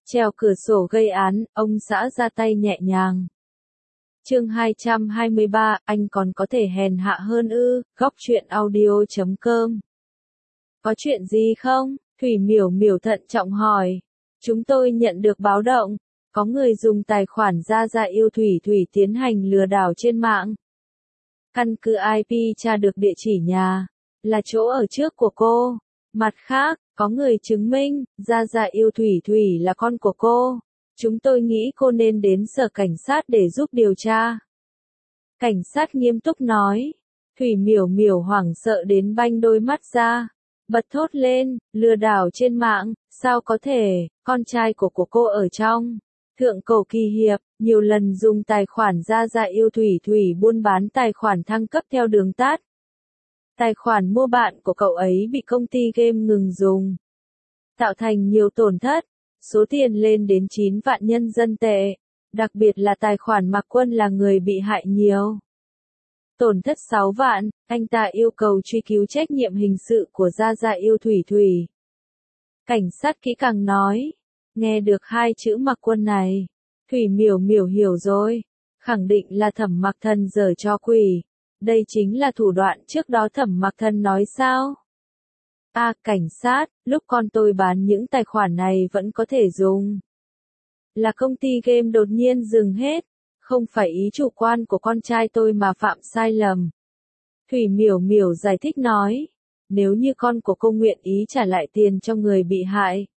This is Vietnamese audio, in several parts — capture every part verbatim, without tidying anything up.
Trèo cửa sổ gây án, ông xã ra tay nhẹ nhàng. Chương hai trăm hai mươi ba, anh còn có thể hèn hạ hơn ư? Góc truyện audio chấm com. Có chuyện gì không? Thủy Miểu Miểu thận trọng hỏi. Chúng tôi nhận được báo động, có người dùng tài khoản Gia Gia Yêu Thủy Thủy tiến hành lừa đảo trên mạng. Căn cứ i pê tra được địa chỉ nhà, là chỗ ở trước của cô. Mặt khác, có người chứng minh, Gia Gia Yêu Thủy Thủy là con của cô. Chúng tôi nghĩ cô nên đến sở cảnh sát để giúp điều tra. Cảnh sát nghiêm túc nói. Thủy Miểu Miểu hoảng sợ đến banh đôi mắt ra. Bật thốt lên, lừa đảo trên mạng, sao có thể, con trai của của cô ở trong. Thượng cổ kỳ hiệp, nhiều lần dùng tài khoản Gia Gia Yêu Thủy Thủy buôn bán tài khoản thăng cấp theo đường tắt. Tài khoản mua bạn của cậu ấy bị công ty game ngừng dùng, tạo thành nhiều tổn thất, số tiền lên đến chín vạn nhân dân tệ, đặc biệt là tài khoản Mạc Quân là người bị hại nhiều. Tổn thất sáu vạn, anh ta yêu cầu truy cứu trách nhiệm hình sự của Gia Gia Yêu Thủy Thủy. Cảnh sát kỹ càng nói, nghe được hai chữ Mạc Quân này, Thủy Miểu Miểu hiểu rồi, khẳng định là Thẩm Mạc Thần giở trò quỷ. Đây chính là thủ đoạn trước đó Thẩm Mạc Thần nói sao? A, à, cảnh sát, lúc con tôi bán những tài khoản này vẫn có thể dùng. Là công ty game đột nhiên dừng hết, không phải ý chủ quan của con trai tôi mà phạm sai lầm. Thủy Miểu Miểu giải thích nói, nếu như con của cô nguyện ý trả lại tiền cho người bị hại,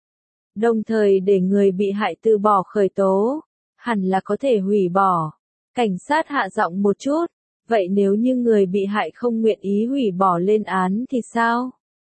đồng thời để người bị hại từ bỏ khởi tố, hẳn là có thể hủy bỏ. Cảnh sát hạ giọng một chút. Vậy nếu như người bị hại không nguyện ý hủy bỏ lên án thì sao?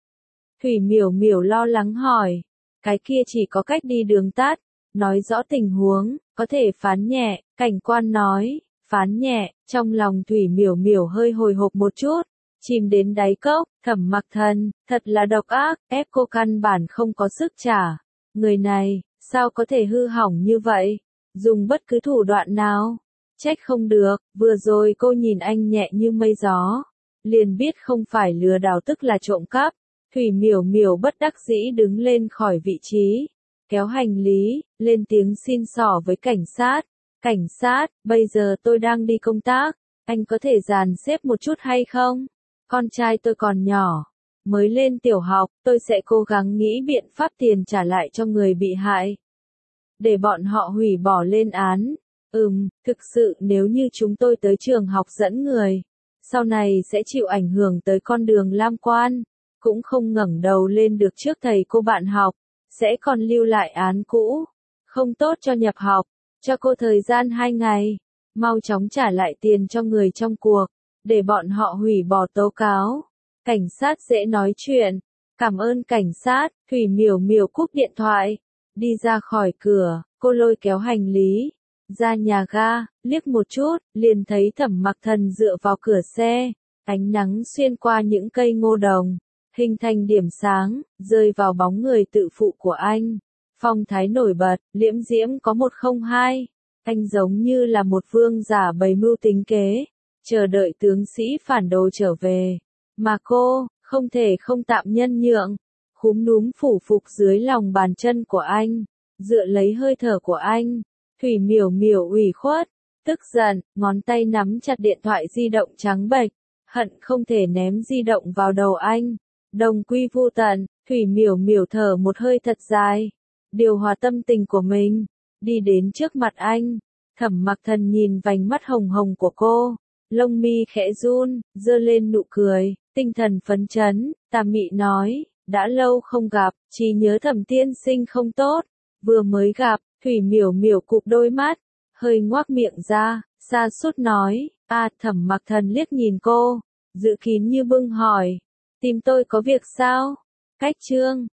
Thủy Miểu Miểu lo lắng hỏi. Cái kia chỉ có cách đi đường tắt, nói rõ tình huống, có thể phán nhẹ, cảnh quan nói, phán nhẹ, trong lòng Thủy Miểu Miểu hơi hồi hộp một chút, chìm đến đáy cốc, Thẩm Mạc Thần, thật là độc ác, ép cô căn bản không có sức trả. Người này, sao có thể hư hỏng như vậy? Dùng bất cứ thủ đoạn nào? Trách không được, vừa rồi cô nhìn anh nhẹ như mây gió, liền biết không phải lừa đảo tức là trộm cắp. Thủy Miểu Miểu bất đắc dĩ đứng lên khỏi vị trí, kéo hành lý, lên tiếng xin xỏ với cảnh sát. Cảnh sát, bây giờ tôi đang đi công tác, anh có thể dàn xếp một chút hay không? Con trai tôi còn nhỏ, mới lên tiểu học, tôi sẽ cố gắng nghĩ biện pháp tiền trả lại cho người bị hại, để bọn họ hủy bỏ lên án. Ừm, thực sự nếu như chúng tôi tới trường học dẫn người, sau này sẽ chịu ảnh hưởng tới con đường lam quan, cũng không ngẩng đầu lên được trước thầy cô bạn học, sẽ còn lưu lại án cũ, không tốt cho nhập học, cho cô thời gian hai ngày, mau chóng trả lại tiền cho người trong cuộc, để bọn họ hủy bỏ tố cáo. Cảnh sát dễ nói chuyện, cảm ơn cảnh sát. Thủy Miểu Miểu cúp điện thoại, đi ra khỏi cửa, cô lôi kéo hành lý. Ra nhà ga, liếc một chút, liền thấy Thẩm Mạc Thần dựa vào cửa xe, ánh nắng xuyên qua những cây ngô đồng, hình thành điểm sáng, rơi vào bóng người tự phụ của anh. Phong thái nổi bật, liễm diễm có một không hai, anh giống như là một vương giả bày mưu tính kế, chờ đợi tướng sĩ phản đồ trở về. Mà cô, không thể không tạm nhân nhượng, khúm núm phủ phục dưới lòng bàn chân của anh, dựa lấy hơi thở của anh. Thủy Miểu Miểu ủy khuất, tức giận, ngón tay nắm chặt điện thoại di động trắng bệch, hận không thể ném di động vào đầu anh. Đồng quy vu tận, Thủy Miểu Miểu thở một hơi thật dài, điều hòa tâm tình của mình, đi đến trước mặt anh. Thẩm Mạc Thần nhìn vành mắt hồng hồng của cô, lông mi khẽ run, giơ lên nụ cười, tinh thần phấn chấn, tà mị nói, đã lâu không gặp, trí nhớ Thẩm tiên sinh không tốt, vừa mới gặp. Thủy Miểu Miểu cụp đôi mắt, hơi ngoác miệng ra, sa sút nói, a à, Thẩm Mạc Thần liếc nhìn cô, dự kín như bưng hỏi, tìm tôi có việc sao? Cách chương